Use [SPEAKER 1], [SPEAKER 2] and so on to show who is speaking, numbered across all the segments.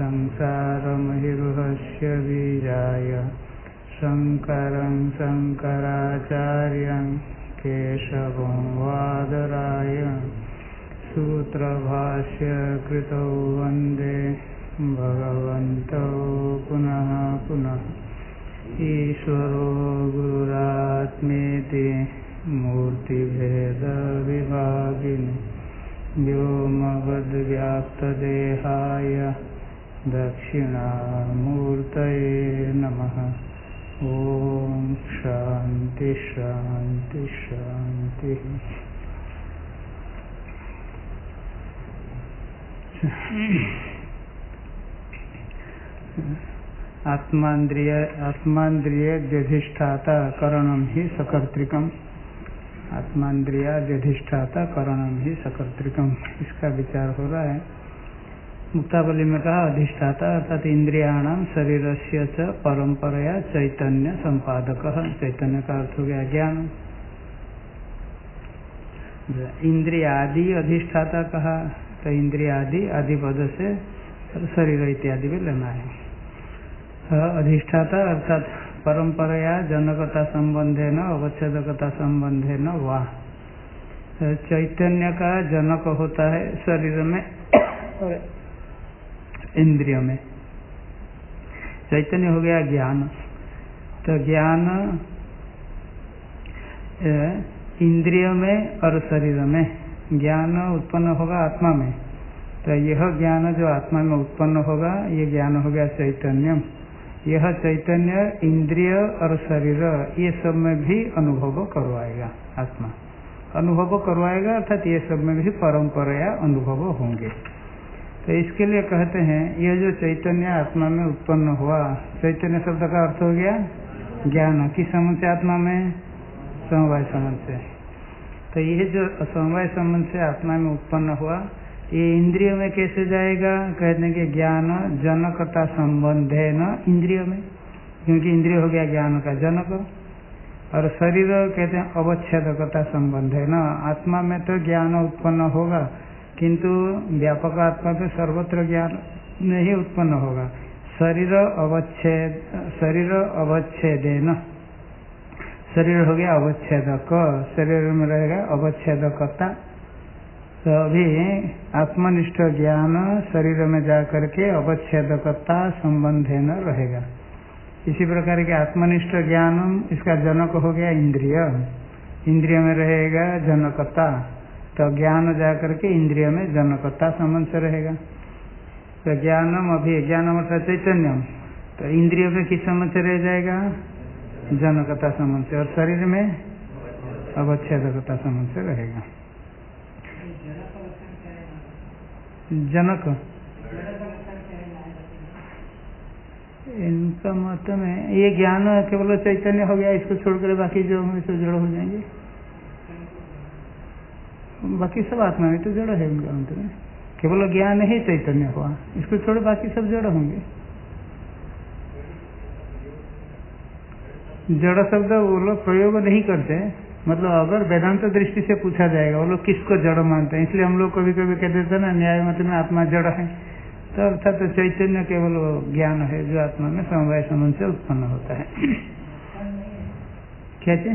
[SPEAKER 1] संसारमहिरुहस्य बीजाय शङ्करं शङ्कराचार्यं केशवं वादराय सूत्रभाष्य कृतौ वन्दे भगवन्तौ पुनः पुनः। ईश्वरो गुरुरात्मेति मूर्तिभेदविभागिनि व्योमवद्व्याप्तदेहाय दक्षिणामूर्तये नमः। ओम शांति शांति शांति। आत्मान्द्रिय व्यधिष्ठाता करणम ही सकर्तृकम। आत्मान्द्रियाध्यधिष्ठाता करणम ही सकर्तृकम, इसका विचार हो रहा है। मुक्तावली में कहा अधिष्ठाता अर्थात इंद्रियाणाम शरीरस्य च परंपरया चैतन्य संपादक। चैतन्य का अर्थ हो गया ज्ञान। इंद्रियादि अधिष्ठाता कहा तो इंद्रियादि आदि पद से शरीर इत्यादि भी लेना है। अधिष्ठाता अर्थात परंपरया जनकता संबंधे न अवच्छेदकता संबंधे न वा। चैतन्य का जनक होता है शरीर में और इंद्रिय में। चैतन्य हो गया ज्ञान, तो ज्ञान इंद्रिय में और शरीर में ज्ञान उत्पन्न होगा आत्मा में। तो यह ज्ञान जो आत्मा में उत्पन्न होगा ये ज्ञान हो गया चैतन्य। यह चैतन्य इंद्रिय और शरीर ये सब में भी अनुभव करवाएगा। आत्मा अनुभव करवाएगा अर्थात ये सब में भी परंपरा अनुभव होंगे। तो इसके लिए कहते हैं यह जो चैतन्य आत्मा में उत्पन्न हुआ, चैतन्य शब्द का अर्थ हो गया ज्ञान। किस संबंध से आत्मा में? समवाय संबंध से। तो यह जो समवाय संबंध से आत्मा में उत्पन्न हुआ ये इंद्रिय में कैसे जाएगा? कहते हैं कि ज्ञान जनकता संबंध है न इंद्रिय में, क्योंकि इंद्रिय हो गया ज्ञान का जनक। और शरीर कहते हैं अवच्छेदकता संबंध है न। आत्मा में तो ज्ञान उत्पन्न होगा किंतु व्यापक आत्मा तो सर्वत्र ज्ञान नहीं उत्पन्न होगा। शरीर अवच्छेदेन, शरीर हो गया अवच्छेदक, शरीर में रहेगा अवच्छेदकता। तो अभी आत्मनिष्ठ ज्ञान शरीर में जाकर के अवच्छेदकता संबंधे न रहेगा। इसी प्रकार के आत्मनिष्ठ ज्ञान इसका जनक हो गया इंद्रिय, इंद्रिय में रहेगा जनकता। तो ज्ञान जाकर के इंद्रिय में जनकता संबंध से रहेगा। तो ज्ञानम अभी ज्ञानम अर्थात चैतन्यम, तो इंद्रिय में किस संबंध से रह जाएगा? जनकता संबंध से। और शरीर में अवच्छेदकता संबंध से रहेगा। जनक इनका मत में ये ज्ञान केवल चैतन्य हो गया, इसको छोड़कर बाकी जो से जड़ हो जाएंगे। बाकी सब आत्मा में तो जड़ है उनका अंत में, केवल ज्ञान ही चैतन्य हुआ, इसको छोड़ बाकी सब जड़ होंगे। जड़ शब्द वो लोग प्रयोग नहीं करते, मतलब अगर वेदांत दृष्टि से पूछा जाएगा वो लोग किसको जड़ मानते हैं, इसलिए हम लोग कभी कभी कहते थे ना न्याय मत में आत्मा जड़ है। तो अर्थात तो चैतन्य केवल ज्ञान है जो आत्मा में समवाय संबंध से उत्पन्न होता है। कैसे?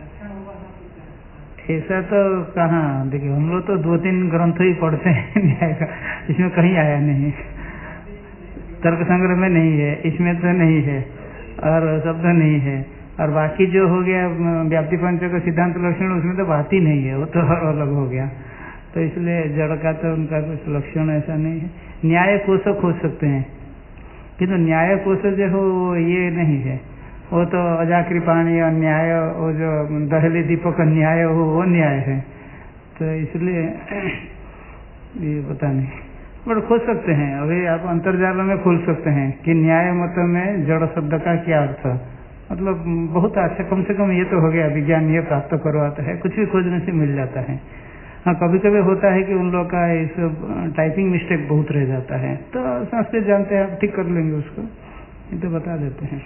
[SPEAKER 1] ऐसा तो कहाँ, देखिए हम लोग तो 2-3 ग्रंथ ही पढ़ते हैं न्याय का, इसमें कहीं आया नहीं। तर्क संग्रह में नहीं है, इसमें तो नहीं है, और शब्द नहीं है। और बाकी जो हो गया व्याप्ति पंचक सिद्धांत लक्षण उसमें तो बात ही नहीं है, वो तो अलग हो गया। तो इसलिए जड़ का तो उनका कुछ लक्षण ऐसा नहीं है। न्याय कोश खोज सकते हैं किंतु न्याय कोश जो हो ये नहीं है, वो तो अजाकृपाणी न्याय, वो जो दहली दीपक न्याय हो वो न्याय है। तो इसलिए ये पता नहीं, बट खोज सकते हैं। अभी आप अंतर्जाल में खोल सकते हैं कि न्याय मत में जड़ शब्द का क्या अर्थ, मतलब बहुत अच्छा, कम से कम ये तो हो गया विज्ञान ये प्राप्त करवाता है, कुछ भी खोजने से मिल जाता है। हाँ कभी कभी होता है कि उन लोग का इस टाइपिंग मिस्टेक बहुत रह जाता है, तो संस्कृत जानते हैं आप ठीक कर लेंगे उसको, ये तो बता देते हैं।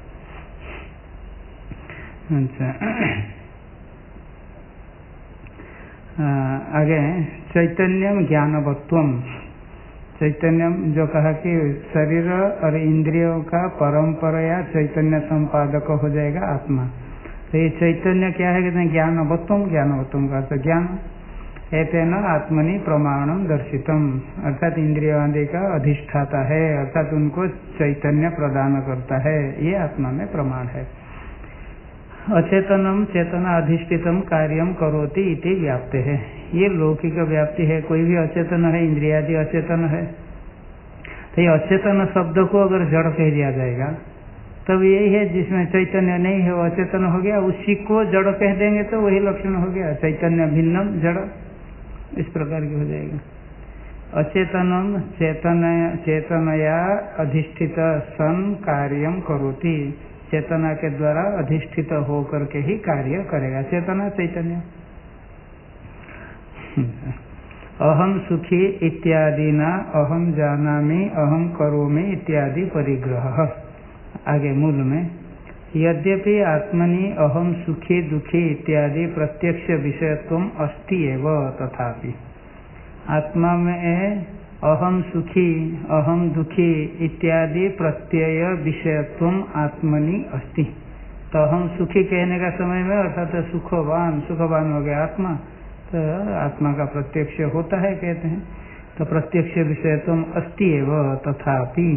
[SPEAKER 1] अच्छा आगे चैतन्यम ज्ञानवत्वम, चैतन्यम जो कहा कि शरीर और इंद्रियों का परंपरा या चैतन्य संपादक हो जाएगा आत्मा। तो ये चैतन्य क्या है, कहते हैं ज्ञानवत्तम, ज्ञानवत्तम का अर्थ ज्ञान। एतेन आत्मनि प्रमाणम दर्शितम, अर्थात इंद्रिय आदि का अधिष्ठाता है, अर्थात उनको चैतन्य प्रदान करता है, ये आत्मा में प्रमाण है। अचेतनम चेतना अधिष्ठितम कार्यम करोति इति व्याप्ति है, ये लौकिक व्याप्ति है। कोई भी अचेतन है, इंद्रियादि अचेतन है, तो ये अचेतन शब्द को अगर जड़ कह दिया जाएगा तब यही है जिसमें चैतन्य नहीं है वो अचेतन हो गया, उसी को जड़ कह देंगे तो वही लक्षण हो गया, चैतन्य भिन्नम जड़, इस प्रकार की हो जाएगा। अचेतनम चेतनया अधिष्ठित सन कार्यम करोति, चेतना के द्वारा अधिष्ठित होकर के ही कार्य करेगा, चेतना चैतन्य। अहम सुखी इत्यादि ना अहम जानामि अहम करोमि इत्यादि परिग्रह। आगे मूल में यद्यपि आत्मनि अहम सुखी दुखी इत्यादि प्रत्यक्ष विषयत्व अस्ति एव, तथापि आत्मा में अहम सुखी अहम दुखी इत्यादि प्रत्यय विषयत्व आत्मनि अस्ति। तो अहम सुखी कहने का समय में अर्थात सुखवान, सुखवान हो गया आत्मा, तो आत्मा का प्रत्यक्ष होता है कहते हैं। तो प्रत्यक्ष विषयत्व अस्ति एव तथापि,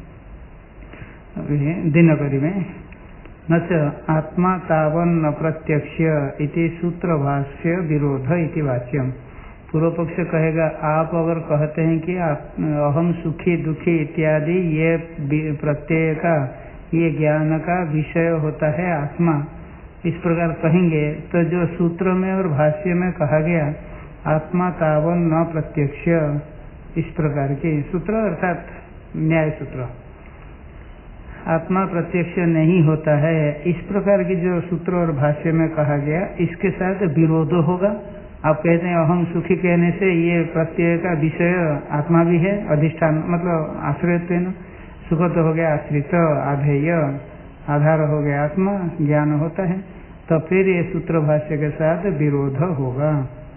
[SPEAKER 1] दिनकरी में न च आत्मा तावन्न प्रत्यक्ष इति सूत्रभाष्य विरोध इति वाच्यम। पूर्व पक्ष कहेगा आप अगर कहते हैं कि अहम सुखी दुखी इत्यादि ये प्रत्यय का, ये ज्ञान का विषय होता है आत्मा, इस प्रकार कहेंगे तो जो सूत्र में और भाष्य में कहा गया आत्मा तावन न प्रत्यक्ष, इस प्रकार के सूत्र अर्थात न्याय सूत्र, आत्मा प्रत्यक्ष नहीं होता है, इस प्रकार की जो सूत्र और भाष्य में कहा गया इसके साथ विरोध होगा। आप कहते हैं अहम सुखी कहने से ये प्रत्यय का विषय आत्मा भी है, अधिष्ठान मतलब आश्रयत्वेन, सुख तो हो गया आश्रित, आधेय आधार हो गया आत्मा, ज्ञान होता है, तो फिर ये सूत्र भाष्य के साथ विरोध होगा।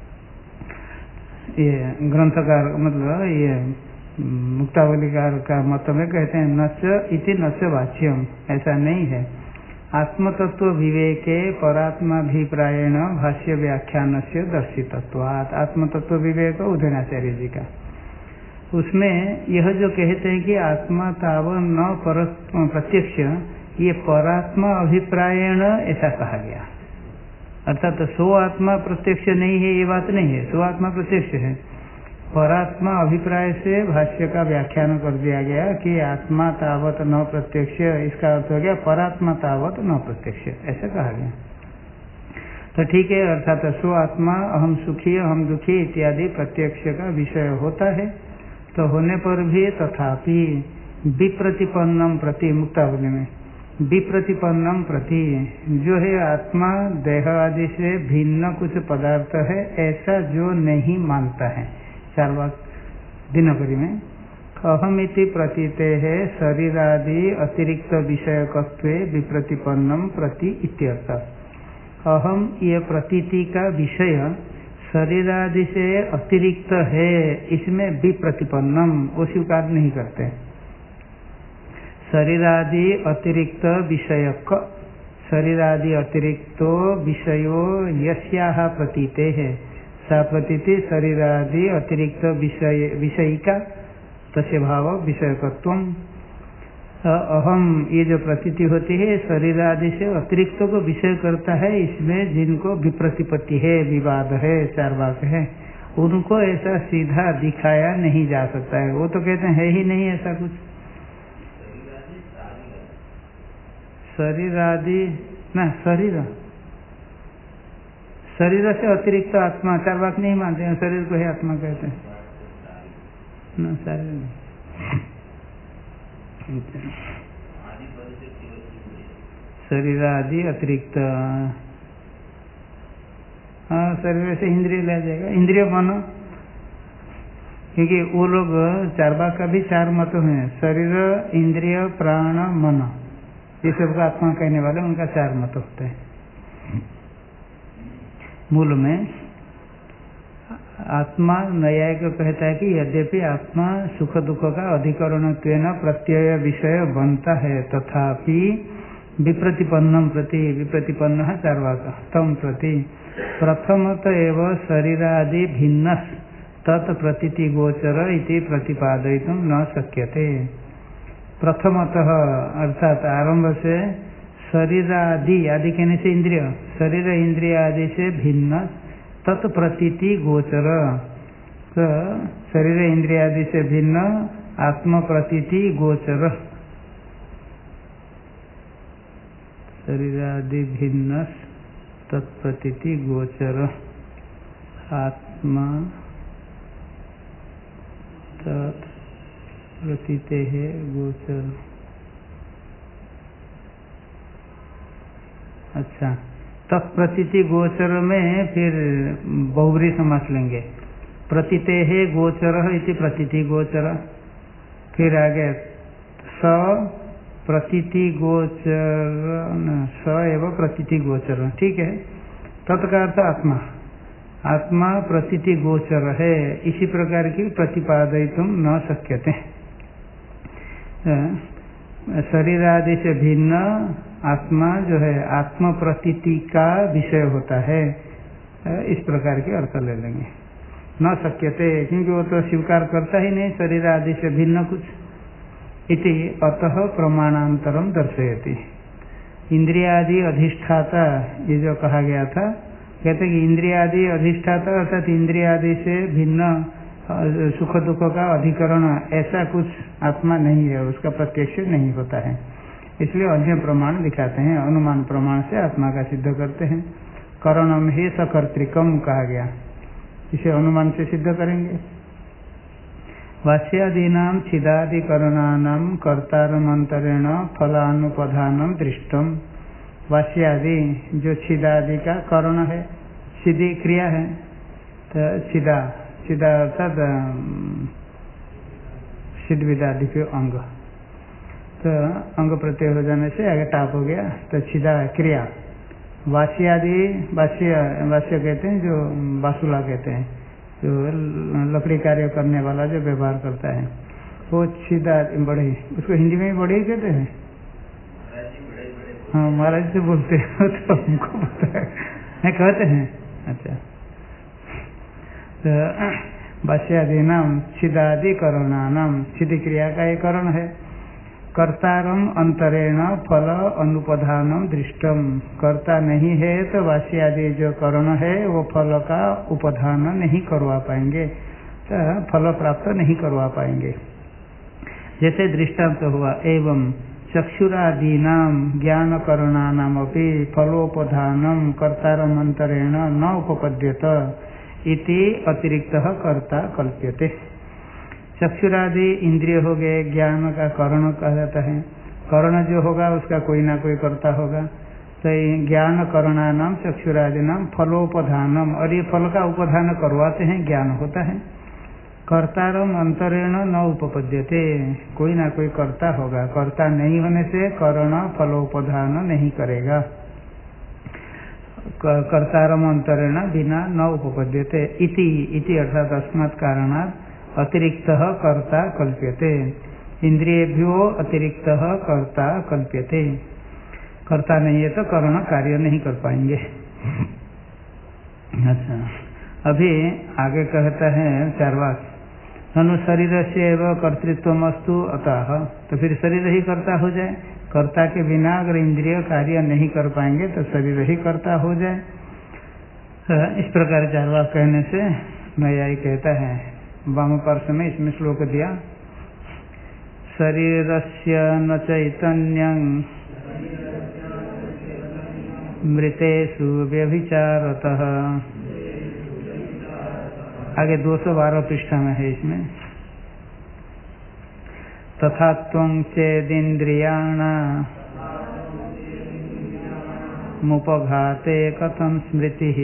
[SPEAKER 1] ये ग्रंथकार मतलब ये मुक्तावलीकार का मत में कहते हैं नच इति नच वाच्यम, ऐसा नहीं है। आत्मतत्व विवेके परात्माभिप्रायण भाष्य व्याख्यान से दर्शितत्वात्, आत्मतत्व विवेक उदयनाचार्य जी का, उसमें यह जो कहते हैं कि आत्मा ताव न प्रत्यक्ष, ये परात्मा अभिप्रायण ऐसा कहा गया, अर्थात सो आत्मा प्रत्यक्ष नहीं है ये बात नहीं है, सो आत्मा प्रत्यक्ष है। परात्मा अभिप्राय से भाष्य का व्याख्यान कर दिया गया कि आत्मा तावत न प्रत्यक्ष, इसका अर्थ हो गया परात्मा तावत न प्रत्यक्ष, ऐसा कहा गया। तो ठीक है, अर्थात सो आत्मा अहम सुखी अहम दुखी इत्यादि प्रत्यक्ष का विषय होता है, तो होने पर भी तथापि विप्रतिपन्नम प्रति, मुक्तावली में विप्रतिपन्नम प्रति, जो है आत्मा देह आदि से भिन्न कुछ पदार्थ है ऐसा जो नहीं मानता है, चार बात दिनकरी में अहमिति प्रतीते है शरीरादि अतिरिक्त विषयकत्वे विप्रतिपन्नम प्रति इत्यर्थ। अहम ये प्रतीति का विषय शरीरादि से अतिरिक्त है, इसमें विप्रतिपन्नम वो स्वीकार नहीं करते। शरीरादि अतिरिक्त विषयक, शरीरादि अतिरिक्तो विषयो यस्याः प्रतीते है, सा प्रतीति शरीरादि अतिरिक्त विषयिका तस्य भाव विषयकत्वम। अहम ये जो प्रतीति होती है शरीरादि से अतिरिक्त को विषय करता है, इसमें जिनको विप्रतिपत्ति है, विवाद है, चार बात है, उनको ऐसा सीधा दिखाया नहीं जा सकता है। वो तो कहते हैं है ही नहीं ऐसा कुछ। शरीरादि ना, शरीर से अतिरिक्त आत्मा, चार बात नहीं मानते हैं, शरीर को ही आत्मा कहते हैं ना, शरीर नहीं। शरीर आदि अतिरिक्त, हाँ शरीर से इंद्रिय ले जाएगा, इंद्रिय मन, क्योंकि वो लोग चारवाक का भी चार मत हैं, शरीर इंद्रिय प्राण मन, ये सबका आत्मा कहने वाले उनका चार मत होते हैं। मूल में आत्मा न्यायिक कहता है कि यद्यपि आत्मा सुख दुख का अधिकरणत्वेन प्रत्यय विषय बनता है, तथापि विप्रतिपन्नम प्रति, विप्रतिपन्न चार्वाक तम प्रति प्रथमत एव शरीरादि भिन्न तत्प्रतीति गोचर इति प्रतिपादयितुं न शक्यते। प्रथमतः अर्थात आरंभ से शरीर आदि, आदि कहने से इंद्रिय, शरीर इंद्रिय आदि से भिन्न तत्प्रतीति गोचर, तो शरीर इंद्रिय आदि से भिन्न आत्म प्रतीति गोचर, शरीर आदि भिन्न तत्प्रतीति गोचर, आत्मा तत्प्रतीते है गोचर। अच्छा, तत्प्रतीति गोचर में फिर बहुब्री समास लेंगे। प्रतीते है गोचर इति प्रतीति गोचर, फिर आगे स प्रतीति गोचर, स एवं प्रतीति गोचर, ठीक है। तत्का अर्थ आत्मा, आत्मा प्रतीति गोचर है, इसी प्रकार की प्रतिपादयितुं न शक्यते। शरीर आदि से भिन्न आत्मा जो है आत्म प्रतीति का विषय होता है, इस प्रकार के अर्थ ले लेंगे। न शक्यते, क्योंकि वो तो स्वीकार करता ही नहीं शरीर आदि से भिन्न कुछ। इति अतः प्रमाणांतरम दर्शयति। इंद्रियादि अधिष्ठाता, ये जो कहा गया था, कहते कि इंद्रियादि अधिष्ठाता अर्थात इंद्रियादि से भिन्न सुख दुख का अधिकरण ऐसा कुछ आत्मा नहीं है, उसका प्रत्यक्ष नहीं होता है। इसलिए अन्य प्रमाण दिखाते हैं, अनुमान प्रमाण से आत्मा का सिद्ध करते हैं। करणम ही सकर्तृकम कहा गया, इसे अनुमान से सिद्ध करेंगे। वास्यादीनाम छिदादिकरणानाम कर्तारमंतरेण फलानुपधानम दृष्टम। वास्यादि जो छिदादि का करण है, छिदी क्रिया है, तो छिदा, छिदा अर्थात सिद्धिदादि के अंग, तो अंग प्रत्यय हो जाने से आगे टाप हो गया, तो छिदा क्रिया। वास्यादि, वास्य कहते हैं जो बासुला कहते हैं, जो लकड़ी कार्य करने वाला जो व्यवहार करता है, वो छिदा बढ़ई, उसको हिंदी में भी बढ़ई कहते हैं। हाँ, महाराज से बोलते हैं तो हमको पता है, कहते हैं। अच्छा, तो वास्यादि नाम छिदादि करणानाम, छिदी क्रिया का एक करण है। कर्तारम अंतरेण फल अनुपधानम दृष्टम, कर्ता नहीं है तो वास्यादि जो करण है वो फल का उपधान नहीं करवा पाएंगे, तो फल प्राप्त नहीं करवा पाएंगे। जैसे दृष्टांत हुआ, एवं चक्षुरादीनाम ज्ञान करणानाम अपि फलोपधानम कर्तारम अंतरेण न उपपद्यत इति अतिरिक्तः कर्ता कल्प्यते। चक्षुरादि इंद्रिय हो गए, ज्ञान का करण कहा जाता है। करण जो होगा उसका कोई ना कोई कर्ता होगा, तो ज्ञान करणानाम चक्षुरादि नाम फलोपधानम, और ये फल का उपधान करवाते हैं, ज्ञान होता है। कर्तारम अंतरेण न उपपद्यते, कोई ना कोई कर्ता होगा, कर्ता नहीं होने से करण फलोपधान नहीं करेगा। कर्तारम अंतरेण बिना न उपपद्यते। इति अर्थात अस्मात् कारणात् अतिरिक्तः कर्ता कल्प्यते, इंद्रियेभ्यो अतिरिक्तः कर्ता कल्प्यते। कर्ता नहीं है तो करण कार्य नहीं कर पाएंगे। अच्छा, अभी आगे कहता है चार्वाक, ननु शरीर से एवं कर्तृत्वमस्तु अतः, तो फिर शरीर ही कर्ता हो जाए। कर्ता के बिना अगर इंद्रिय कार्य नहीं कर पाएंगे तो शरीर ही कर्ता हो जाए। इस प्रकार चार्वाक कहने से न्यायी कहता है, वाम पार्श्व में इसमें श्लोक दिया, शरीरस्य न चैतन्यं मृतेषु व्यभिचारतः। आगे 212 पृष्ठा में है इसमें, तथा त्वं चेदिन्द्रियाणा मुपघाते कथं स्मृतिः।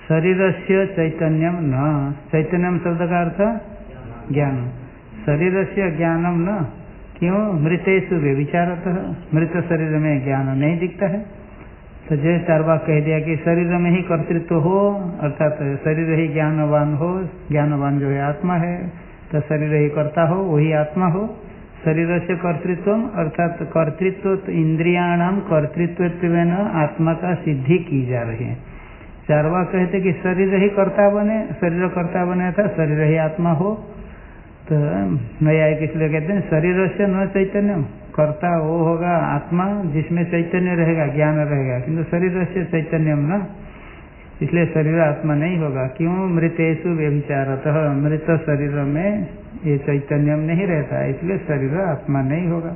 [SPEAKER 1] शरीरस्य चैतन्यम न, चैतन्यम शब्द का अर्थ ज्ञान, शरीरस्य ज्ञानम न, क्यों? मृतेषु व्यभिचारतः, मृत शरीर में ज्ञान नहीं दिखता है। तो जो चारवाक कह दिया कि शरीर में ही कर्तृत्व हो, अर्थात शरीर ही ज्ञानवान हो, ज्ञानवान जो है आत्मा है, तो शरीर ही कर्ता हो, वही आत्मा हो। शरीर से कर्तृत्व अर्थात कर्तृत्व इंद्रियाणाम कर्तृत्व आत्मा का सिद्धि की जा रही है। चारवाक कहते कि शरीर ही कर्ता बने, शरीर कर्ता बने था, शरीर ही आत्मा हो। तो न्यायिक इसलिए कहते हैं शरीर से न चैतन्य, कर्ता वो होगा आत्मा जिसमें चैतन्य रहेगा, ज्ञान रहेगा, किंतु शरीर से चैतन्यम न, इसलिए शरीर आत्मा नहीं होगा। क्यों? मृतेषु व्यभिचारतः, मृत शरीर में ये चैतन्यम नहीं रहता, इसलिए शरीर आत्मा नहीं होगा।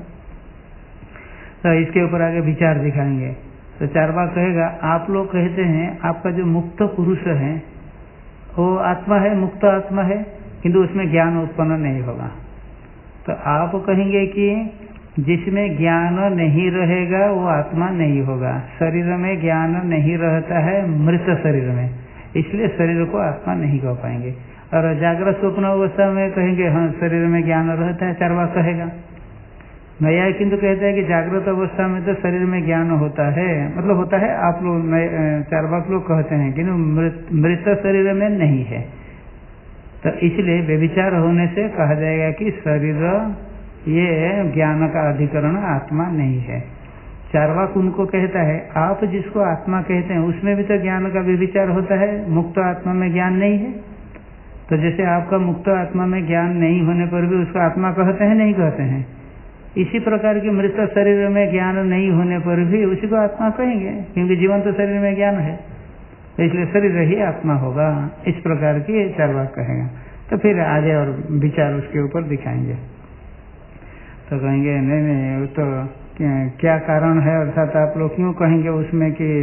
[SPEAKER 1] तो इसके ऊपर आगे विचार दिखाएंगे। तो चारवाक कहेगा आप लोग कहते हैं आपका जो मुक्त पुरुष है वो आत्मा है, मुक्त आत्मा है, किंतु उसमें ज्ञान उत्पन्न नहीं होगा। तो आप कहेंगे कि जिसमें ज्ञान नहीं रहेगा वो आत्मा नहीं होगा। शरीर में ज्ञान नहीं रहता है मृत शरीर में, इसलिए शरीर को आत्मा नहीं कह पाएंगे। और जागृत स्वप्न अवस्था में कहेंगे हाँ शरीर में ज्ञान रहता है, चारवाक कहेगा। नया किंतु कहता है कि जागृत अवस्था में तो शरीर में ज्ञान होता है, मतलब होता है, आप लोग चारवाक लोग कहते हैं कि मृत शरीर में नहीं है। तो इसलिए व्यभिचार होने से कहा जाएगा कि शरीर ये ज्ञान का अधिकरण आत्मा नहीं है। चारवाक उनको कहता है आप जिसको आत्मा कहते हैं उसमें भी तो ज्ञान का व्यभिचार होता है, मुक्त आत्मा में ज्ञान नहीं है। तो जैसे आपका मुक्त आत्मा में ज्ञान नहीं होने पर भी उसको आत्मा कहते हैं, नहीं कहते हैं, इसी प्रकार के मृत शरीर में ज्ञान नहीं होने पर भी उसी को आत्मा कहेंगे, क्योंकि जीवंत शरीर में ज्ञान है, इसलिए शरीर ही आत्मा होगा। इस प्रकार की चारवाक कहेगा। तो फिर आगे और विचार उसके ऊपर दिखाएंगे। तो कहेंगे नहीं नहीं वो तो क्या कारण है, अर्थात आप लोग क्यों कहेंगे उसमें कि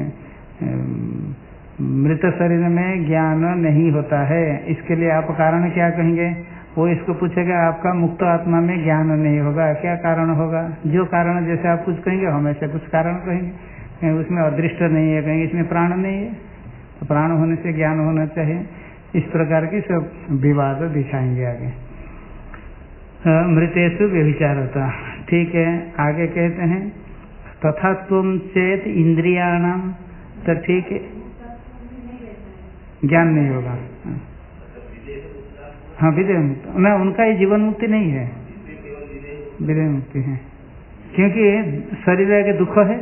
[SPEAKER 1] मृत शरीर में ज्ञान नहीं होता है, इसके लिए आप कारण क्या कहेंगे? वो इसको पूछेगा आपका मुक्त आत्मा में ज्ञान नहीं होगा, क्या कारण होगा? जो कारण जैसे आप कुछ कहेंगे हम ऐसे कुछ कारण कहेंगे, कहीं उसमें अदृष्ट नहीं है, कहीं इसमें प्राण नहीं है, तो प्राण होने से ज्ञान होना चाहिए। इस प्रकार की सब विवाद दिखाएंगे आगे। मृतेषु व्यभिचारता, ठीक है। आगे कहते हैं तथा तुम चेत इंद्रियाणाम, तो ठीक है ज्ञान नहीं होगा। हाँ विदेह मुक्त ना, उनका ही जीवन मुक्ति नहीं है, विदेह मुक्ति है, क्योंकि शरीर के दुख है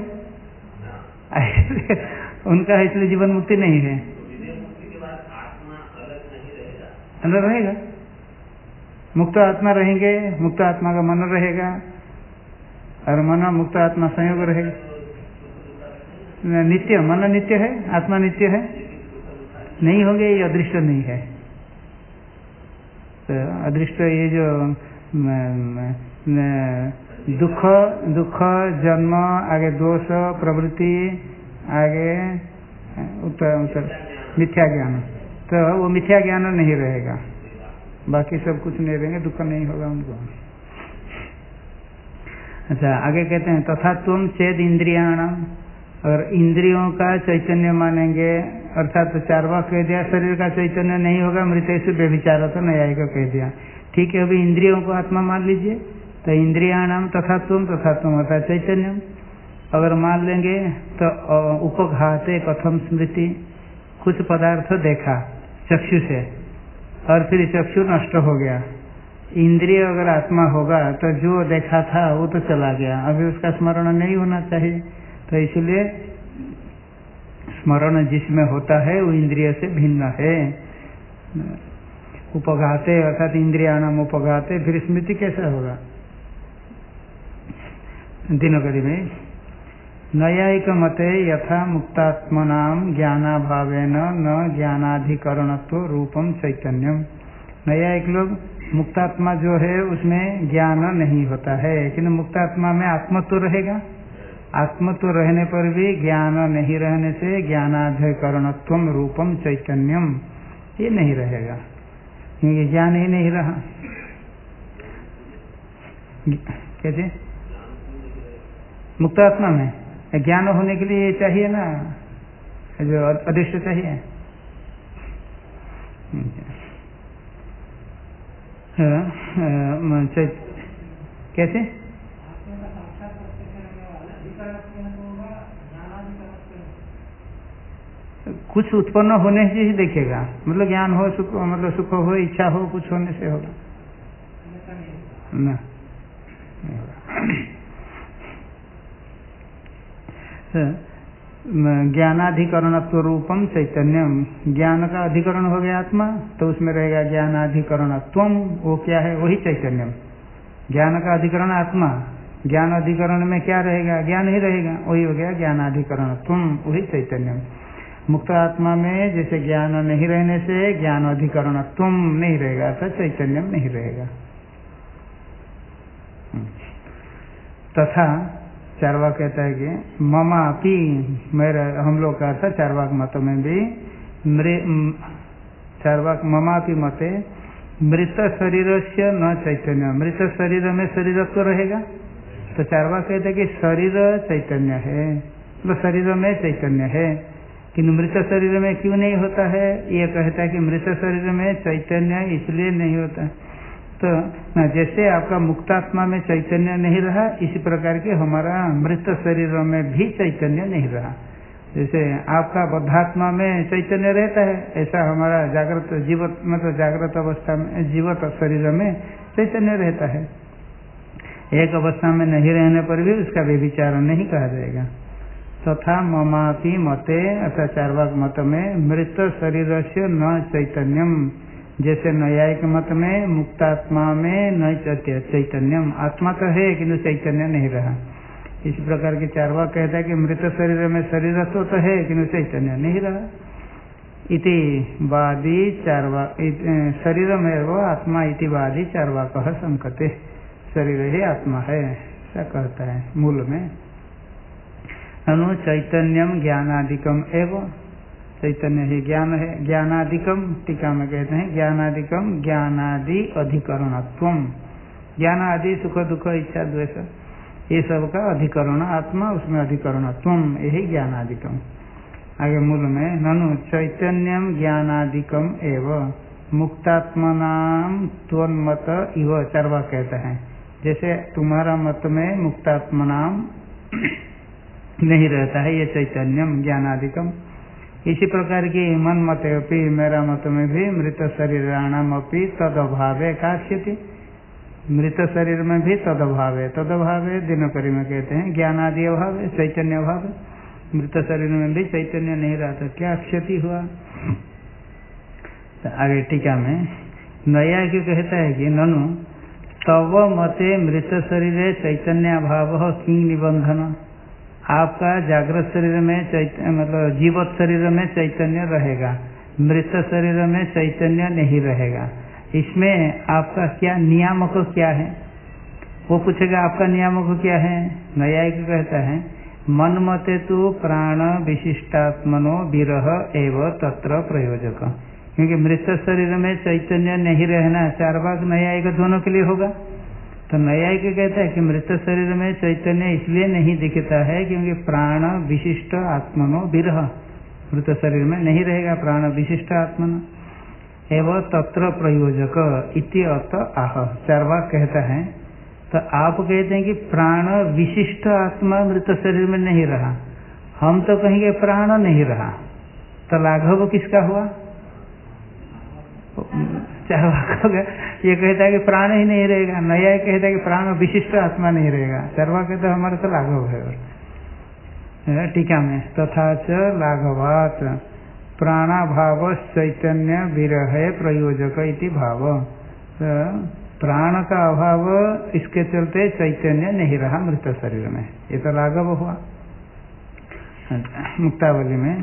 [SPEAKER 1] उनका इसलिए जीवन मुक्ति नहीं है। अंदर रहेगा, मुक्त आत्मा रहेंगे, मुक्त आत्मा का मन रहेगा और मन मुक्त आत्मा संयोग रहेगा। नित्य मन नित्य है, आत्मा नित्य है, नहीं होंगे, ये अदृष्ट नहीं है। तो अदृष्ट ये जो दुख जन्म, आगे दोष प्रवृत्ति, आगे उत्तर मिथ्या ज्ञान, तो वो मिथ्या ज्ञान नहीं रहेगा, बाकी सब कुछ नहीं रहेंगे, दुख नहीं होगा उनको। अच्छा आगे कहते हैं तथा तुम चेद इंद्रियाणाम, और इंद्रियों का चैतन्य मानेंगे, अर्थात चारवाक कह दिया शरीर का चैतन्य नहीं होगा, मृतेषु व्यभिचार, तो न्यायिक कह दिया। ठीक है, अभी इंद्रियों को आत्मा मान लीजिए, तो इंद्रियाणाम तथा तुम अर्थात चैतन्यम अगर मान लेंगे तो उपघाते कथम स्मृति, कुछ पदार्थ देखा चक्षु से और फिर चक्षु नष्ट हो गया, इंद्रिय अगर आत्मा होगा तो जो देखा था वो तो चला गया, अभी उसका स्मरण नहीं होना चाहिए। तो इसलिए स्मरण जिसमें होता है वो इंद्रिय से भिन्न है। उपघाते अर्थात इंद्रियाणाम उपघाते, फिर स्मृति कैसे होगा? दिनकरी में नैयायिक मते यथा मुक्तात्मनाम ज्ञानाभावेन न ज्ञानाधिकरणत्व रूपम चैतन्यम, नैयायिक लोग मुक्तात्मा जो है उसमें ज्ञान नहीं होता है, किंतु मुक्तात्मा में आत्मत्व रहेगा, आत्मत्व रहने पर भी ज्ञान नहीं रहने से ज्ञानाधिकरणत्व रूपम चैतन्यम, ये नहीं रहेगा, क्योंकि ज्ञान ही नहीं रहा। कैसे मुक्तात्मा में ज्ञान होने के लिए ये चाहिए ना, जो अदृष्ट चाहिए, कैसे? कुछ उत्पन्न होने से ही देखेगा, मतलब ज्ञान हो, सुख, मतलब सुख हो, इच्छा हो, कुछ होने से होगा ना। ज्ञानाधिकरणत्व रूपम चैतन्यम, ज्ञान का अधिकरण हो गया आत्मा, तो उसमें रहेगा ज्ञानाधिकरणत्वम। वो क्या है? वही चैतन्यम। ज्ञान का अधिकरण आत्मा, ज्ञान अधिकरण में क्या रहेगा? ज्ञान ही रहेगा, वही हो गया ज्ञानाधिकरणत्वम, वही चैतन्यम। मुक्त आत्मा में जैसे ज्ञान नहीं रहने से ज्ञान अधिकरणत्वम नहीं रहेगा, अर्थात चैतन्यम नहीं रहेगा। तथा चार्वाक कहता है कि ममापि, मेरा, हम लोग का अर्थ चार्वाक मत में भी, चार्वाक ममापि मते मृत शरीर से न चैतन्य, मृत शरीर में शरीरत्व रहेगा। तो चार्वाक कहते हैं कि शरीर चैतन्य है, मतलब शरीर में चैतन्य है, किंतु मृत शरीर में क्यों नहीं होता है? ये कहता है कि मृत शरीर में चैतन्य इसलिए नहीं होता है, तो जैसे आपका मुक्तात्मा में चैतन्य नहीं रहा, इसी प्रकार के हमारा मृत शरीर में भी चैतन्य नहीं रहा। जैसे आपका बद्धात्मा में चैतन्य रहता है, ऐसा हमारा जागृत जीवत, मतलब जागृत अवस्था में जीवत शरीर में चैतन्य रहता है। एक अवस्था में नहीं रहने पर भी उसका व्यभिचार नहीं कहा जाएगा। तथा ममापि मते, अर्थात चार्वाक मत में मृत शरीर से न चैतन्यम, जैसे न्यायिक मत में मुक्तात्मा में न चैतन्यम, आत्मा तो है किंतु चैतन्य नहीं रहा। इस प्रकार के चार्वाक कहता है कि मृत शरीर में शरीर तो है किंतु चैतन्य नहीं रहा। इति वादी चार्वाक, शरीर में वो आत्मा इति वादी चार्वाक संकते, शरीर ही आत्मा है ऐसा कहता है मूल में। अनु चैतन्यम ज्ञानादिकम एवं, चैतन्य ही ज्ञान है, ज्ञानादिकम, टीका में कहते हैं ज्ञानादिकम ज्ञानादि अधिकरणत्वम, ज्ञान आदि सुख दुख इच्छा द्वेष ये सब का अधिकरण आत्मा, उसमें अधिकरणत्वम, यही ज्ञानादिकम। आगे मूल में ननु चैतन्यम ज्ञानादिकम एवं मुक्तात्मनाम त्वन्मत इव, चार्वाक कहता है जैसे तुम्हारा मत में मुक्तात्मनाम नहीं रहता है ये चैतन्यम ज्ञानादिकम, इसी प्रकार की मन मत अपनी, मेरा मत में भी मृत शरीराणाम अपनी तदभावे काश्यति, मृत शरीर में भी तदभाव है, तदभाव है दिनकरी में कहते हैं ज्ञानादि अभाव है, चैतन्य अभाव है। मृत शरीर में भी चैतन्य नहीं रहा तो क्या क्षति हुआ? तो आगे टीका में नया क्यों कहता है कि ननु तव मते मृत शरीर चैतन्य अभाव किंग निबंधन, आपका जागृत शरीर में चैतन्य, मतलब जीवत शरीर में चैतन्य रहेगा, मृत शरीर में चैतन्य नहीं रहेगा, इसमें आपका क्या नियामक क्या है? वो पूछेगा आपका नियामक क्या है? न्यायिक कहता है मन मते तो प्राण विशिष्टात्मनो विरह एवं तत्र प्रयोजक, क्योंकि मृत शरीर में चैतन्य नहीं रहना चार्वाक न्यायिक दोनों के लिए होगा। तो न्यायिक कहता है कि मृत शरीर में चैतन्य इसलिए नहीं दिखता है क्योंकि प्राण विशिष्ट आत्मनो विरह, मृत शरीर में नहीं रहेगा प्राण विशिष्ट आत्मनो एवं तत्र प्रयोजक इति अर्थ आह, चार्वाक कहता है। तो आप कहते हैं कि प्राण विशिष्ट आत्मा मृत शरीर में नहीं रहा, हम तो कहेंगे प्राण नहीं रहा, तो लाघव किसका हुआ? चार्वाक होगा। ये कहता है कि प्राण ही नहीं रहेगा, नया कहता है कि प्राण विशिष्ट आत्मा नहीं रहेगा, चार्वाक कहता है हमारे तो लाघव है। टीका में तथा च लाघवात प्राणाभाव चैतन्य विरह प्रयोजक इति भाव, प्राण का अभाव इसके चलते चैतन्य नहीं रहा मृत शरीर में, ये तो लाघव हुआ। मुक्तावली में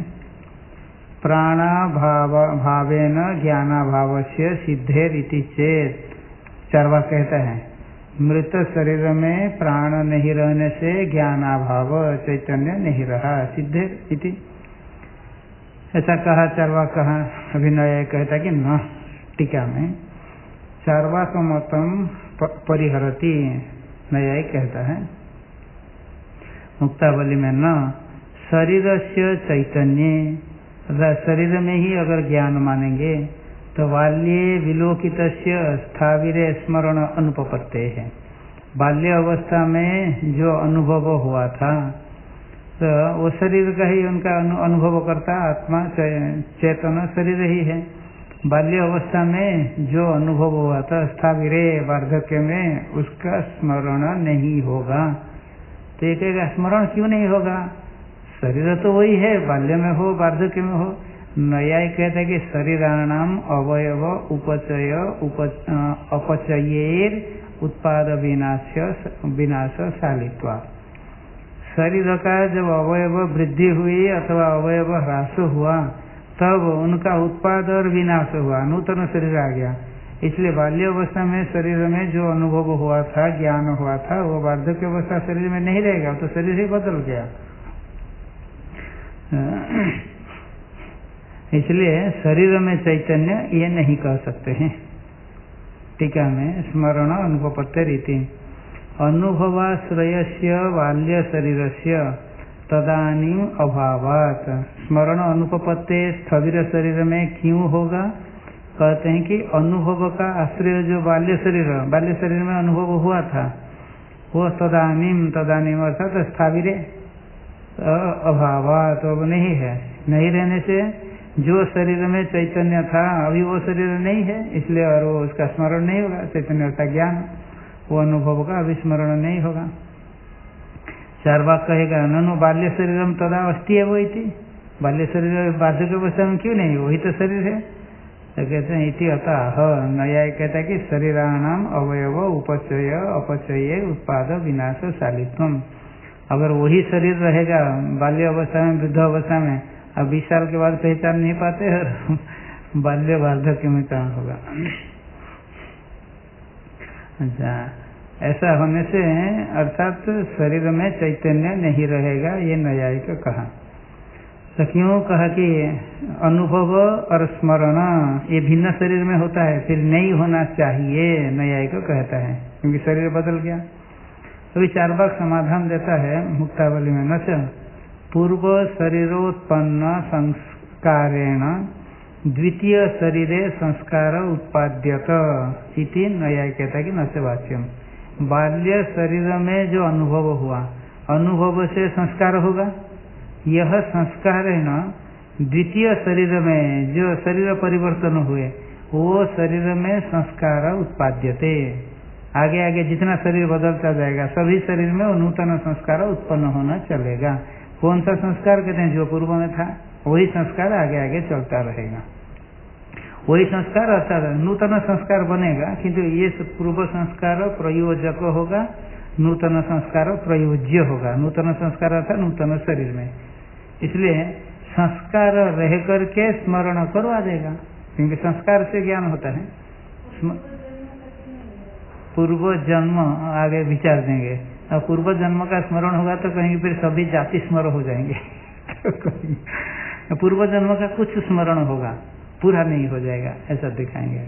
[SPEAKER 1] प्राणाभावेन ज्ञानाभाव से सिद्धेर इति चेत, चार्वाक कहता है मृत शरीर में प्राण नहीं रहने से ज्ञानाभाव चैतन्य नहीं रहा, सिद्धेर इति ऐसा कहा चार्वाक कहा। अभिनय कहता कि न, टीका में चार्वाक मतम परिहरति, न्याय कहता है मुक्तावली में न शरीर से चैतन्य, शरीर में ही अगर ज्ञान मानेंगे तो बाल्ये विलोकितस्य स्थाविरे स्मरण अनुपपत्ते है। बाल्य अवस्था में जो अनुभव हुआ था तो वो शरीर का ही उनका अनुभव करता, आत्मा चेतन शरीर ही है। बाल्य अवस्था में जो अनुभव हुआ था स्थाविरे वार्धक्य में, उसका स्मरण नहीं होगा। तो ये कहेगा स्मरण क्यों नहीं होगा, शरीर तो वही है, बाल्य में हो वार्धक्य में हो। न्याय कहता है कि शरीराणाम अवयव उपचय अपचयेर उत्पाद विनाश शालित्वा। शरीर का जब अवयव वृद्धि हुई अथवा अवयव ह्रास हुआ तब उनका उत्पाद और विनाश हुआ, नूतन शरीर आ गया। इसलिए बाल्यावस्था में शरीर में जो अनुभव हुआ था, ज्ञान हुआ था, वो वार्धक्य अवस्था शरीर में नहीं रहेगा, तो शरीर ही बदल गया। इसलिए शरीर में चैतन्य ये नहीं कह सकते हैं। टीका में स्मरण अनुपपत्ति रीति अनुभवाश्रयस्य बाल्य शरीरस्य तदानीम अभावात। स्मरण अनुपपत्ति स्थविर शरीर में क्यों होगा, कहते हैं कि अनुभव का आश्रय जो बाल्य शरीर में अनुभव हुआ था वो तदानीम अर्थात स्थाविरे अभावात अब नहीं है। नहीं रहने से जो शरीर में चैतन्य था अभी वो शरीर नहीं है, इसलिए और वो उसका स्मरण नहीं होगा। चैतन्य का ज्ञान, वो अनुभव का अभिस्मरण नहीं होगा। चार बात कहेगा ननु बाल्य शरीरम तदा अस्ति है वही थी, बाल्य शरीर वार्धक्य अवस्था में क्यों नहीं, वही तो शरीर है। तो कहते हैं इति अतः न्याय कहता है कि शरीराणाम अवयव उपचय अपचय उत्पाद विनाश शालित्वम। अगर वही शरीर रहेगा बाल्य अवस्था में, वृद्ध अवस्था में, अब 20 साल के बाद पहचान नहीं पाते और बाल्य वार्धक्य में कहाँ होगा। अच्छा, ऐसा होने से अर्थात शरीर में चैतन्य नहीं रहेगा, ये न्यायिक कहा। तो क्यों कहा कि अनुभव और स्मरण ये भिन्न शरीर में होता है, फिर नहीं होना चाहिए, न्यायिक कहता है, क्योंकि शरीर बदल गया। तो चार बार समाधान देता है मुक्तावली में। न पूर्व शरीरोत्पन्न संस्कारेण द्वितीय शरीरे संस्कार उत्पाद्यत इति न्याय कहता है कि न से वाच्यम। बाल्य शरीर में जो अनुभव हुआ, अनुभव से संस्कार होगा, यह संस्कार है न द्वितीय शरीर में जो शरीर परिवर्तन हुए वो शरीर में संस्कार उत्पाद्यते। आगे आगे जितना शरीर बदलता जाएगा सभी शरीर में नूतन संस्कार उत्पन्न होना चलेगा। कौन सा संस्कार कहते हैं, जो पूर्व में था वही संस्कार आगे आगे चलता रहेगा। वही संस्कार अर्थात नूतन संस्कार बनेगा, किंतु ये पूर्व संस्कार प्रयोजक होगा, नूतन संस्कार प्रयोज्य होगा। नूतन संस्कार अर्थात नूतन शरीर में, इसलिए संस्कार रह करके स्मरण करवा देगा, क्योंकि संस्कार से ज्ञान होता है। पूर्व जन्म आगे विचार देंगे, और पूर्व जन्म का स्मरण होगा तो कहीं फिर सभी जाति स्मरण हो जाएंगे पूर्व जन्म का कुछ स्मरण होगा, पूरा नहीं हो जाएगा, ऐसा दिखाएंगे।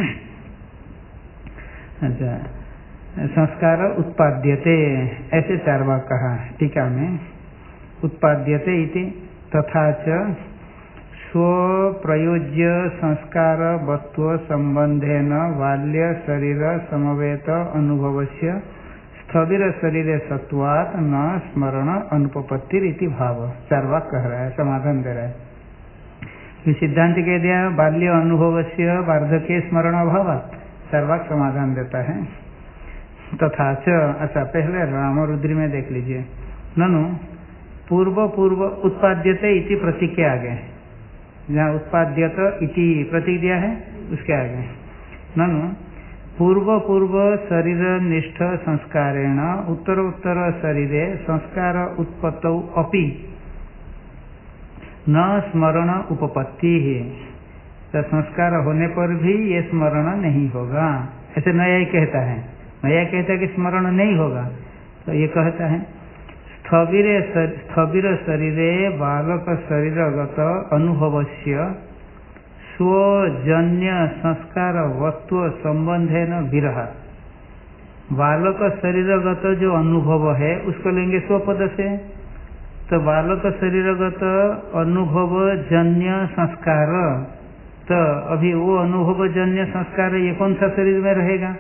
[SPEAKER 1] अच्छा, संस्कार उत्पाद्यते, ऐसे चार बार कहा टीका में। उत्पाद्यते इति तथा च स्वप्रयोज्य संस्कार वस्तु संबंधेन बाल्य शरीर समवेत अनुभवस्य स्थविर शरीर सत्वात् न स्मरण अनुपपत्ति रीति भाव। चार बार कह रहा है, समाधान दे रहा है। सिद्धांत कह दिया बाल्य अनुभव से वार्धक्य स्मरण अभावात्, चार बार समाधान देता है। तथा च, अच्छा पहले रामरुद्री में देख लीजिए। ननु पूर्व उत्पाद्यते इति प्रतीक के आगे, जहाँ उत्पाद्यत इति प्रतीक दिया है उसके आगे, ननु पूर्व शरीर निष्ठ संस्कारेण उत्तरोत्तर शरीरे संस्कार उत्पत्तौ अपि न स्मरण उपपत्ति है। तो संस्कार होने पर भी ये स्मरण नहीं होगा, ऐसे न्याय कहता है। न्याय कहता है कि स्मरण नहीं होगा, तो ये कहता है स्थविर शरीरे बालक शरीरगत अनुभवस्य स्वजन्य संस्कार वस्तु संबंधेन विरह। बालक शरीरगत जो अनुभव है उसको लेंगे स्वपद से, तो बालक शरीरगत अनुभव जन्य संस्कार तो अभी वो अनुभवजन्य संस्कार ये कौन सा शरीर में रहेगा?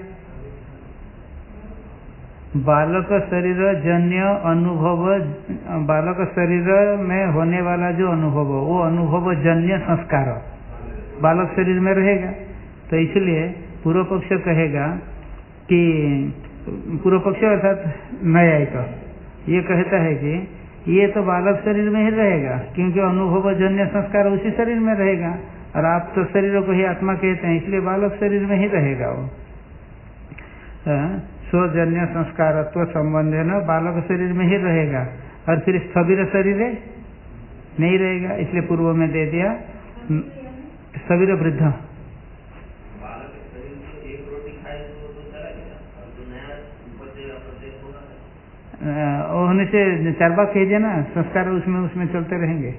[SPEAKER 1] बालक शरीर जन्य अनुभव, बालक शरीर में होने वाला जो अनुभव, वो अनुभव जन्य संस्कार बालक शरीर में रहेगा। तो इसलिए पूर्व पक्ष कहेगा कि, पूर्व पक्ष अर्थात न्यायिक ये कहता है कि ये तो बालक शरीर में ही रहेगा, क्योंकि अनुभव जन्य संस्कार उसी शरीर में रहेगा, और आप तो शरीर को ही आत्मा कहते हैं, इसलिए बालक शरीर में ही रहेगा वो। स्वजन्य संस्कारत्व संबंध है ना, बालक शरीर में ही रहेगा, और फिर स्थविर शरीर नहीं रहेगा, इसलिए पूर्व में दे दिया स्थविर वृद्ध। होने से चारबाग कह दिया ना, संस्कार उसमें चलते रहेंगे।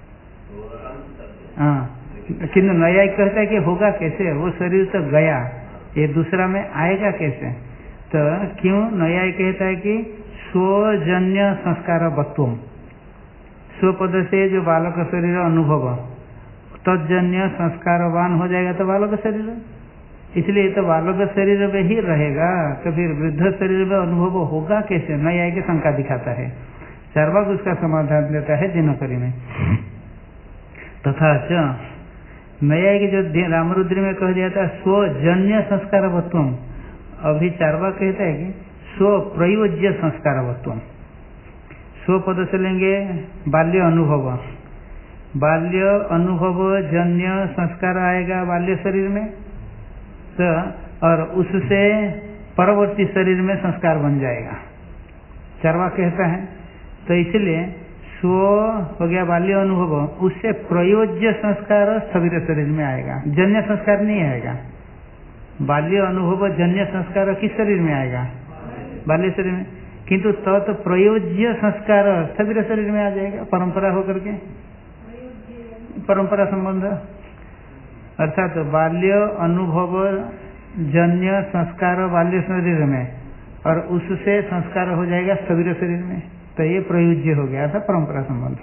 [SPEAKER 1] हाँ, किन्तु न्यायिक कहता है कि होगा कैसे, वो शरीर तो गया, ये दूसरा में आएगा कैसे? तो क्यों न्यायिक कहता है कि स्वजन्य संस्कार वत्वम, स्वपद से जो बालक शरीर अनुभव, तजन्य संस्कारवान हो जाएगा तो बालक शरीर, इसलिए तो बालक शरीर में ही रहेगा, तो फिर वृद्ध शरीर में अनुभव होगा कैसे? न्यायिक शंका दिखाता है। चारवाक उसका समाधान देता है दिनकरी में। तथा न्यायिक जो रामरुद्री में कह दिया था स्वजन्य संस्कार वत्वम, अभी चारवाक कहता है कि स्वप्रयोज्य संस्कार वत्वम। स्व पद से लेंगे बाल्य अनुभव, बाल्य अनुभव जन्य संस्कार आएगा बाल्य शरीर में, तो और उससे परवर्ती शरीर में संस्कार बन जाएगा, चारवाक कहता है। तो इसलिए स्व हो गया बाल्य अनुभव, उससे प्रयोज्य संस्कार स्थविर शरीर में आएगा, जन्य संस्कार नहीं आएगा। बाल्य अनुभव जन्य संस्कार किस शरीर में आएगा? बाल्य शरीर में, किंतु तत् प्रयोज्य संस्कार स्थविर शरीर में आ जाएगा, परंपरा होकर के, परंपरा संबंध, अर्थात बाल्य अनुभव जन्य संस्कार बाल्य शरीर में, और उससे संस्कार हो जाएगा स्थविर शरीर में, तो ये प्रयोज्य हो गया था परंपरा संबंध।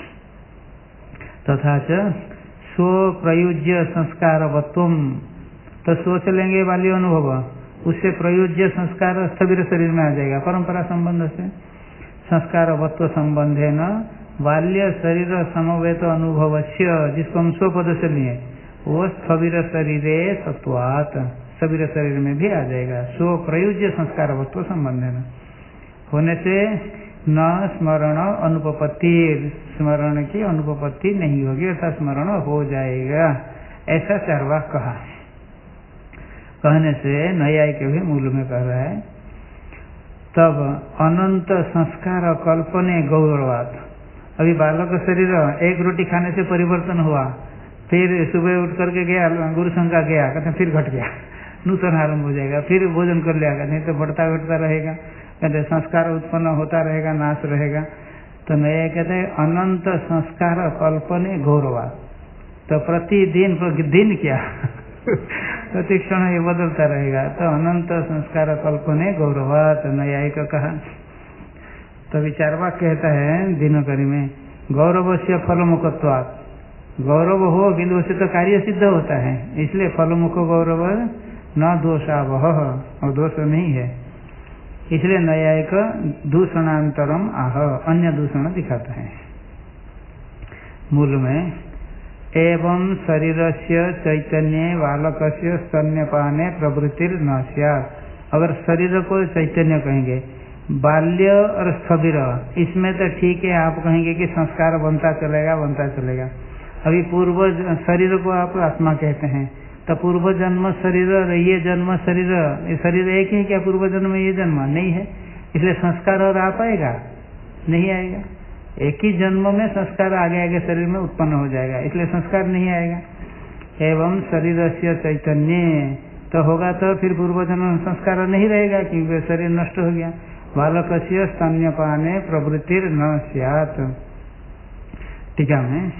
[SPEAKER 1] तथा स्व प्रयोज्य संस्कार वत्वम, तो सोच लेंगे बाल्य अनुभव, उससे प्रयोज्य संस्कार स्थविर शरीर में आ जाएगा परंपरा संबंध से। संस्कार वत्व संबंध है न बाल्य शरीर समवेत अनुभवस्य, जिसको हम स्वपद से लिए, वो स्थविर शरीरे सत्वात, स्थविर शरीर में भी आ जाएगा। स्व प्रयोज्य संस्कार वत्व संबंध है न होने से न स्मरण अनुपपत्ति, स्मरण की अनुपपत्ति नहीं होगी, अर्थात स्मरण हो जाएगा, ऐसा चारवाक कहा। कहने से न्यायिक के भी मूल में कह रहा है। तब अनंत संस्कार कल्पने गौरवात, अभी बालक शरीर एक रोटी खाने से परिवर्तन हुआ, फिर सुबह उठ करके गया गुरु संघ का गया, कहते फिर घट गया, नूतन आरंभ हो जाएगा, फिर भोजन कर लिया, नहीं तो बढ़ता घटता रहेगा, कहते संस्कार उत्पन्न होता रहेगा, नाश रहेगा। तो नया कहते हैं अनंत संस्कार कल्पने गौरवात, तो प्रतिदिन दिन क्या प्रति क्षण ये बदलता रहेगा, तो अनंत संस्कार कल्पने गौरवात न्यायिक कहा। तो विचारवाक कहता है दिनकरी में गौरव से फलमुखत्वात्, गौरव हो किंतु उससे तो कार्य सिद्ध होता है, इसलिए फलमुख गौरव न दोषावह, और दोष नहीं है, इसलिए न्यायिक दूषणांतरम आह, अन्य दूषण दिखाता है। मूल में एवं शरीरस्य चैतन्य बालकस्य स्तन्यपाने प्रवृत्तिर न स्यात्, अगर शरीर को चैतन्य कहेंगे, बाल्य और स्थविर इसमें तो ठीक है, आप कहेंगे कि संस्कार बनता चलेगा बनता चलेगा। अभी पूर्व शरीर को आप आत्मा कहते हैं, तो पूर्व जन्म शरीर और ये जन्म शरीर, ये शरीर एक ही क्या? पूर्व जन्म ये जन्म नहीं है, इसलिए संस्कार और आ पाएगा? नहीं आएगा। एक ही जन्म में संस्कार आगे आगे शरीर में उत्पन्न हो जाएगा, इसलिए संस्कार नहीं आएगा। एवं शरीर से चैतन्य तो होगा, तो फिर पूर्व जन्म संस्कार नहीं रहेगा क्योंकि शरीर नष्ट हो गया। बालकस्य स्तन्यपाने प्रवृत्तिर न स्यात्, टीका में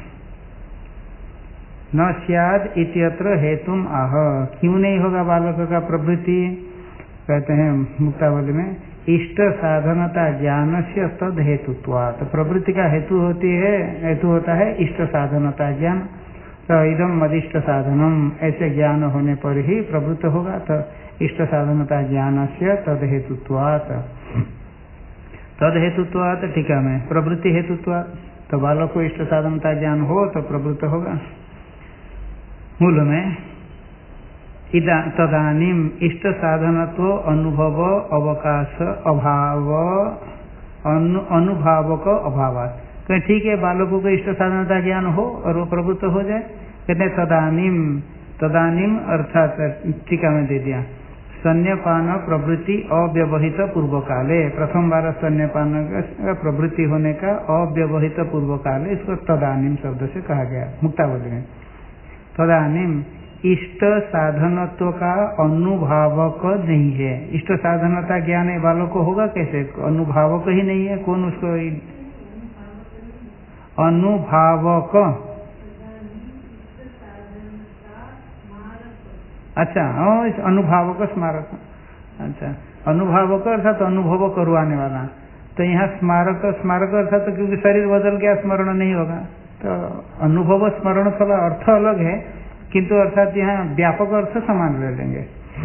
[SPEAKER 1] न स्याद इत्यत्र हेतुम आह, क्यों नहीं होगा बालक का प्रवृत्ति? कहते हैं मुक्तावली में इष्ट साधनता ज्ञान से तद हेतुत्वात्, प्रवृत्ति का हेतु होती है, हेतु होता है इष्ट साधनता ज्ञान। तो इदम मदिष्ट साधनम, ऐसे ज्ञान होने पर ही प्रवृत्त होगा। तो इष्ट साधनता ज्ञान से तद हेतुत्वात्, तद हेतुत्वात् टीका में प्रवृत्ति हेतुत्वात्, तो बालक को इष्ट साधनता ज्ञान हो तो प्रवृत्त होगा। मूल में तदानीम इष्ट साधनत्व अनुभव अवकाश अभाव अनुभावक अभावात्, कहीं ठीक है बालकों को इष्ट साधनता ज्ञान हो और वो प्रवृत्त हो जाए, कहते तदानीम, तदानीम अर्थात टीका में दे दिया स्तन्यपान प्रवृत्ति अव्यवहित पूर्व काले, प्रथम बार स्तन्यपान का प्रवृत्ति होने का अव्यवहित पूर्व काले, इसको तदानीम शब्द से कहा गया मुक्तावली में। तदानीम इष्ट साधनत्व का अनुभावक नहीं है, इष्ट साधनता ज्ञान बालक को होगा कैसे, अनुभावक ही नहीं है, कौन उसको अनुभावक, अच्छा अनुभावक स्मारक, अच्छा अनुभावक अर्थात अनुभव करवाने वाला। तो यहाँ स्मारक, स्मारक अर्थात तो क्योंकि शरीर बदल गया स्मरण नहीं होगा, तो अनुभव स्मरण थोड़ा अर्थ अलग है, किंतु अर्थात यहाँ व्यापक अर्थ समान ले लेंगे।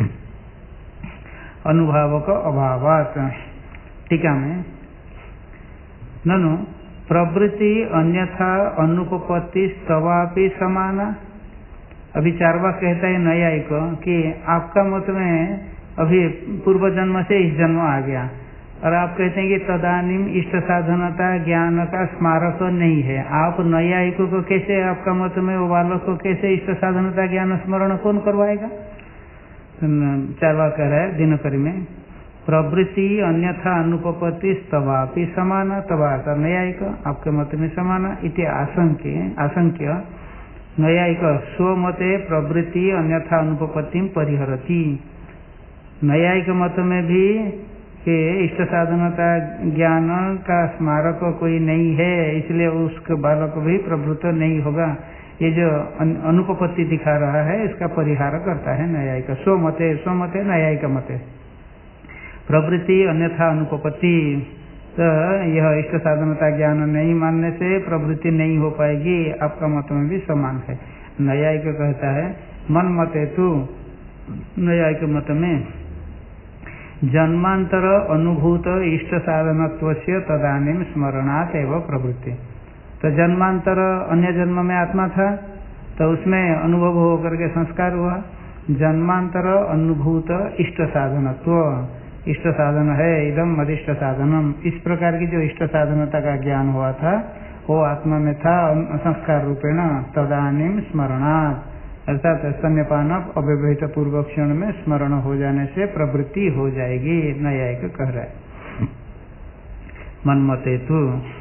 [SPEAKER 1] अनुभावक अभावात, टीका में ननु प्रवृत्ति अन्यथा अनुपपत्ति तवापि समाना। अभी चार्वाक कहता है न्यायिक कि आपका मत में अभी पूर्व जन्म से इस जन्म आ गया, और आप कहते हैं कि तदानीम इष्ट साधनता ज्ञान का स्मारक नहीं है। आप न्यायिक को कैसे, आपका मत में वो बालक को कैसे इष्ट साधनता ज्ञान स्मरण कौन करवाएगा। चार्वाक कह रहा है दिनकरी में प्रवृत्ति अन्यथा अनुपपत्ति तवापि समाना, तवा न्यायिक आपके मत में समाना इति आशंक्य न्यायिक स्वमते प्रवृत्ति अन्यथा अनुपपत्ति परिहरति। न्यायिक मत में भी कि इष्ट साधनता ज्ञान का स्मारक कोई नहीं है, इसलिए उसके बालक भी प्रवृत्त नहीं होगा। ये जो अनुपपत्ति दिखा रहा है इसका परिहार करता है न्यायिक। स्वमते, स्वमते न्यायिक मते प्रवृत्ति अन्यथा अनुपपत्ति, तो यह इष्ट साधनता ज्ञान नहीं मानने से प्रवृत्ति नहीं हो पाएगी, आपका मत में भी समान है। न्यायिक कहता है मन मते तु, न्यायिक मत में जन्मांतर अनुभूत इष्ट साधनत्वस्य तदानीम स्मरणात् एवं प्रवृत्ति। तो जन्मांतर अन्य जन्म में आत्मा था तो उसमें अनुभव होकर के संस्कार हुआ। जन्मांतर अनुभूत इष्ट साधनत्व, इष्ट साधन है इदम मदिष्ट साधनम, इस प्रकार की जो इष्ट साधनता का ज्ञान हुआ था वो आत्मा में था संस्कार रूपेण। तदानीम स्मरणात् अर्थात स्तन्यपान अव्यवहित पूर्व क्षण में स्मरण हो जाने से प्रवृत्ति हो जाएगी, न्यायिक कह रहा है। मन्मते तु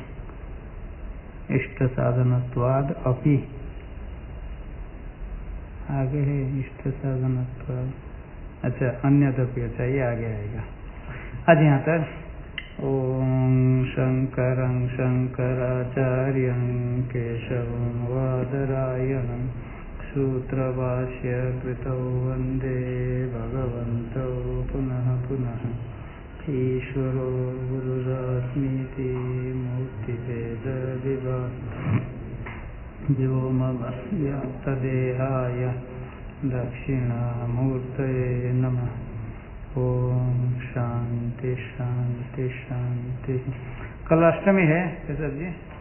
[SPEAKER 1] इष्ट साधनत्वाद अपि, आगे है इष्ट साधनत्वाद, अच्छा अन्यदपि, अच्छा ये आगे आएगा। आज यहाँ तक ओम शंकरं शंकराचार्यं केशवं वादरायणं सूत्रभाष्य कृतौ वन्दे भगवन्तौ पुनः पुनः। ईश्वरो गुरुरात्मीति मूर्तिभेद विभाग व्योमव्याप्तदेहाय दक्षिणामूर्तये नमः। ओम शांति शांति शांति। कल अष्टमी है केशव जी।